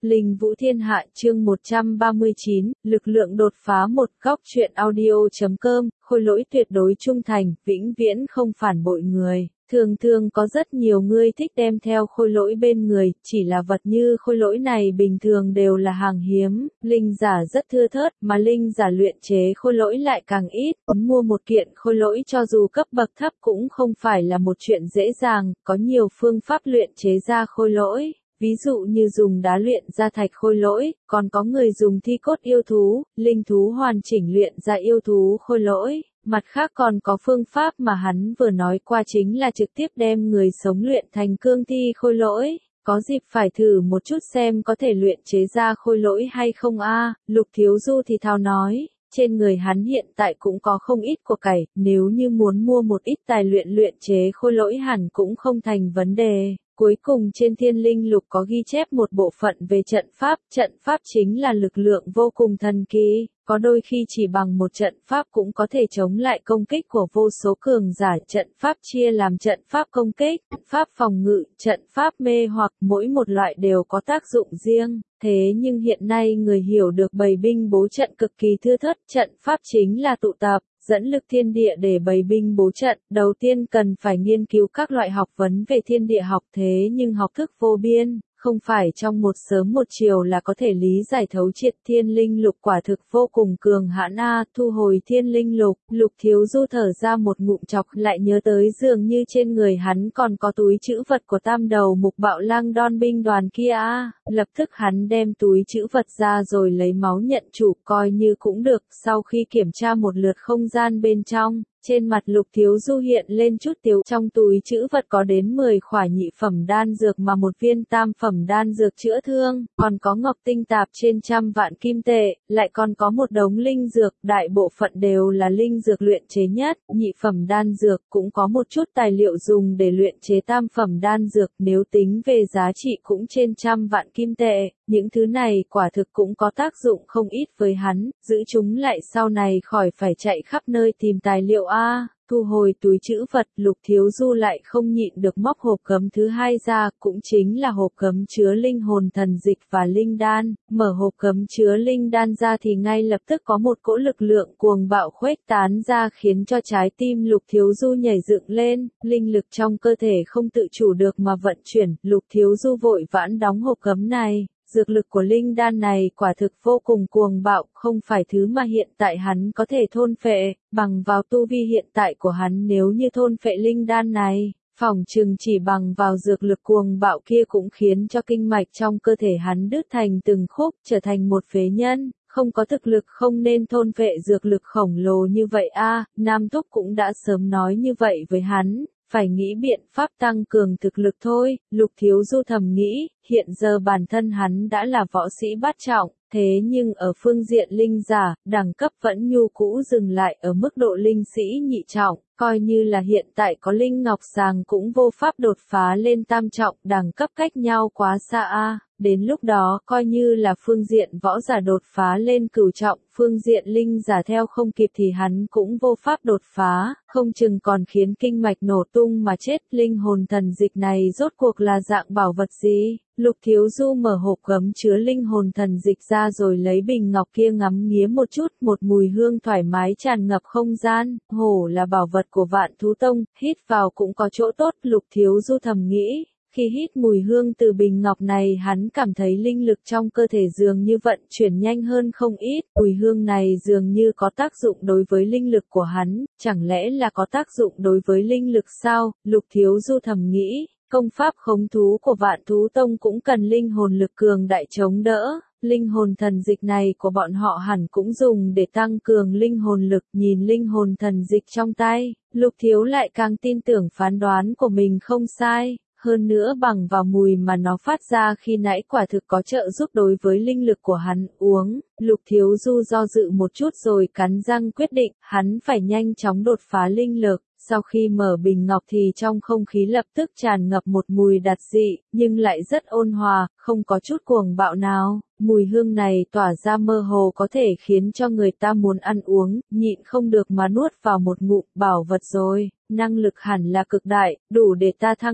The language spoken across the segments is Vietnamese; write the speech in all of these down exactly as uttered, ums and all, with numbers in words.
Linh Vũ Thiên Hạ chương một trăm ba mươi chín, lực lượng đột phá một góc truyện audio.com, khôi lỗi tuyệt đối trung thành, vĩnh viễn không phản bội người. Thường thường có rất nhiều người thích đem theo khôi lỗi bên người, chỉ là vật như khôi lỗi này bình thường đều là hàng hiếm, linh giả rất thưa thớt, mà linh giả luyện chế khôi lỗi lại càng ít. Muốn mua một kiện khôi lỗi cho dù cấp bậc thấp cũng không phải là một chuyện dễ dàng, có nhiều phương pháp luyện chế ra khôi lỗi. Ví dụ như dùng đá luyện ra thạch khôi lỗi, còn có người dùng thi cốt yêu thú, linh thú hoàn chỉnh luyện ra yêu thú khôi lỗi. Mặt khác còn có phương pháp mà hắn vừa nói qua chính là trực tiếp đem người sống luyện thành cương thi khôi lỗi. Có dịp phải thử một chút xem có thể luyện chế ra khôi lỗi hay không a. Lục Thiếu Du thì thào nói. Trên người hắn hiện tại cũng có không ít của cải, nếu như muốn mua một ít tài luyện luyện chế khôi lỗi hẳn cũng không thành vấn đề. Cuối cùng trên Thiên Linh Lục có ghi chép một bộ phận về trận pháp, trận pháp chính là lực lượng vô cùng thần kỳ, có đôi khi chỉ bằng một trận pháp cũng có thể chống lại công kích của vô số cường giả. Trận pháp chia làm trận pháp công kích, pháp phòng ngự, trận pháp mê hoặc, mỗi một loại đều có tác dụng riêng. Thế nhưng hiện nay người hiểu được bày binh bố trận cực kỳ thưa thớt, trận pháp chính là tụ tập, dẫn lực thiên địa để bày binh bố trận. Đầu tiên cần phải nghiên cứu các loại học vấn về thiên địa học, thế nhưng học thức vô biên, không phải trong một sớm một chiều là có thể lý giải thấu triệt. Thiên Linh Lục quả thực vô cùng cường hãn a. Thu hồi Thiên Linh Lục, Lục Thiếu Du thở ra một ngụm chọc, lại nhớ tới dường như trên người hắn còn có túi trữ vật của tam đầu mục bạo lang đon binh đoàn kia a. Lập tức hắn đem túi trữ vật ra rồi lấy máu nhận chủ, coi như cũng được. Sau khi kiểm tra một lượt không gian bên trong, trên mặt Lục Thiếu Du hiện lên chút tiếu. Trong túi trữ vật có đến mười khỏa nhị phẩm đan dược mà một viên tam phẩm đan dược chữa thương, còn có ngọc tinh tạp trên trăm vạn kim tệ, lại còn có một đống linh dược, đại bộ phận đều là linh dược luyện chế nhất, nhị phẩm đan dược, cũng có một chút tài liệu dùng để luyện chế tam phẩm đan dược, nếu tính về giá trị cũng trên trăm vạn kim tệ. Những thứ này quả thực cũng có tác dụng không ít với hắn, giữ chúng lại sau này khỏi phải chạy khắp nơi tìm tài liệu a. Thu hồi túi trữ vật, Lục Thiếu Du lại không nhịn được móc hộp gấm thứ hai ra, cũng chính là hộp gấm chứa linh hồn thần dịch và linh đan. Mở hộp gấm chứa linh đan ra thì ngay lập tức có một cỗ lực lượng cuồng bạo khuếch tán ra, khiến cho trái tim Lục Thiếu Du nhảy dựng lên, linh lực trong cơ thể không tự chủ được mà vận chuyển. Lục Thiếu Du vội vãn đóng hộp gấm này. Dược lực của linh đan này quả thực vô cùng cuồng bạo, không phải thứ mà hiện tại hắn có thể thôn phệ, bằng vào tu vi hiện tại của hắn nếu như thôn phệ linh đan này, phỏng chừng chỉ bằng vào dược lực cuồng bạo kia cũng khiến cho kinh mạch trong cơ thể hắn đứt thành từng khúc, trở thành một phế nhân. Không có thực lực không nên thôn phệ dược lực khổng lồ như vậy a. Nam Thúc cũng đã sớm nói như vậy với hắn. Phải nghĩ biện pháp tăng cường thực lực thôi. Lục Thiếu Du thầm nghĩ, hiện giờ bản thân hắn đã là võ sĩ bát trọng, thế nhưng ở phương diện linh giả, đẳng cấp vẫn nhu cũ dừng lại ở mức độ linh sĩ nhị trọng, coi như là hiện tại có linh ngọc sàng cũng vô pháp đột phá lên tam trọng, đẳng cấp cách nhau quá xa a. Đến lúc đó coi như là phương diện võ giả đột phá lên cửu trọng, phương diện linh giả theo không kịp thì hắn cũng vô pháp đột phá, không chừng còn khiến kinh mạch nổ tung mà chết. Linh hồn thần dịch này rốt cuộc là dạng bảo vật gì? Lục Thiếu Du mở hộp gấm chứa linh hồn thần dịch ra rồi lấy bình ngọc kia ngắm nghía một chút, một mùi hương thoải mái tràn ngập không gian, hổ là bảo vật của Vạn Thú Tông, hít vào cũng có chỗ tốt. Lục Thiếu Du thầm nghĩ. Khi hít mùi hương từ bình ngọc này hắn cảm thấy linh lực trong cơ thể dường như vận chuyển nhanh hơn không ít, mùi hương này dường như có tác dụng đối với linh lực của hắn, chẳng lẽ là có tác dụng đối với linh lực sao? Lục Thiếu Du thầm nghĩ, công pháp khống thú của Vạn Thú Tông cũng cần linh hồn lực cường đại chống đỡ. Linh hồn thần dịch này của bọn họ hẳn cũng dùng để tăng cường linh hồn lực. Nhìn linh hồn thần dịch trong tay, Lục Thiếu lại càng tin tưởng phán đoán của mình không sai. Hơn nữa bằng vào mùi mà nó phát ra khi nãy quả thực có trợ giúp đối với linh lực của hắn. Uống, Lục Thiếu Du do dự một chút rồi cắn răng quyết định, hắn phải nhanh chóng đột phá linh lực. Sau khi mở bình ngọc thì trong không khí lập tức tràn ngập một mùi đặc dị, nhưng lại rất ôn hòa, không có chút cuồng bạo nào. Mùi hương này tỏa ra mơ hồ có thể khiến cho người ta muốn ăn uống, nhịn không được mà nuốt vào một ngụm. Bảo vật rồi, năng lực hẳn là cực đại, đủ để ta thăng cấp,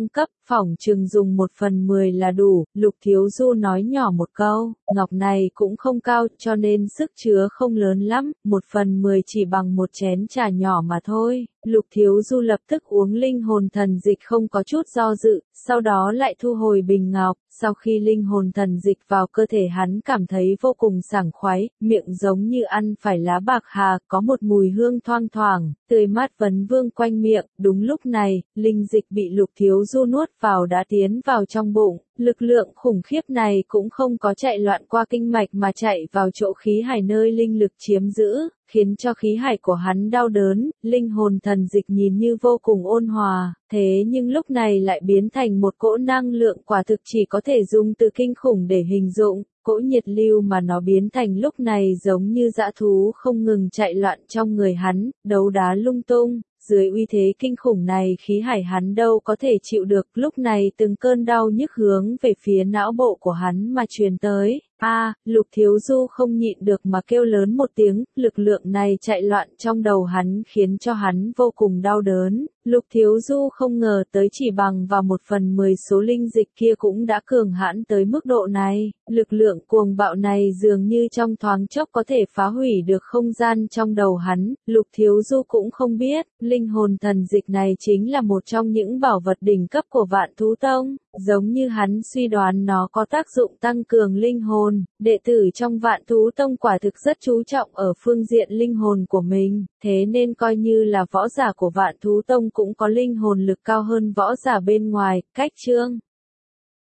phỏng chừng dùng một phần mười là đủ, Lục Thiếu Du nói nhỏ một câu, ngọc này cũng không cao cho nên sức chứa không lớn lắm, một phần mười chỉ bằng một chén trà nhỏ mà thôi. Lục Thiếu Du lập tức uống linh hồn thần dịch không có chút do dự, sau đó lại thu hồi bình ngọc, sau khi linh hồn thần dịch vào cơ thể hắn cảm thấy vô cùng sảng khoái, miệng giống như ăn phải lá bạc hà, có một mùi hương thoang thoảng, tươi mát vấn vương quanh miệng, đúng lúc này, linh dịch bị Lục Thiếu Du nuốt vào đã tiến vào trong bụng. Lực lượng khủng khiếp này cũng không có chạy loạn qua kinh mạch mà chạy vào chỗ khí hải nơi linh lực chiếm giữ, khiến cho khí hải của hắn đau đớn, linh hồn thần dịch nhìn như vô cùng ôn hòa, thế nhưng lúc này lại biến thành một cỗ năng lượng quả thực chỉ có thể dùng từ kinh khủng để hình dung. Cỗ nhiệt lưu mà nó biến thành lúc này giống như dã thú không ngừng chạy loạn trong người hắn, đấu đá lung tung. Dưới uy thế kinh khủng này khí hải hắn đâu có thể chịu được, lúc này từng cơn đau nhức hướng về phía não bộ của hắn mà truyền tới. A, à, Lục Thiếu Du không nhịn được mà kêu lớn một tiếng, lực lượng này chạy loạn trong đầu hắn khiến cho hắn vô cùng đau đớn. Lục Thiếu Du không ngờ tới chỉ bằng vào một phần mười số linh dịch kia cũng đã cường hãn tới mức độ này. Lực lượng cuồng bạo này dường như trong thoáng chốc có thể phá hủy được không gian trong đầu hắn. Lục Thiếu Du cũng không biết, linh hồn thần dịch này chính là một trong những bảo vật đỉnh cấp của Vạn Thú Tông. Giống như hắn suy đoán nó có tác dụng tăng cường linh hồn, đệ tử trong Vạn Thú Tông quả thực rất chú trọng ở phương diện linh hồn của mình, thế nên coi như là võ giả của Vạn Thú Tông cũng có linh hồn lực cao hơn võ giả bên ngoài. Cách chương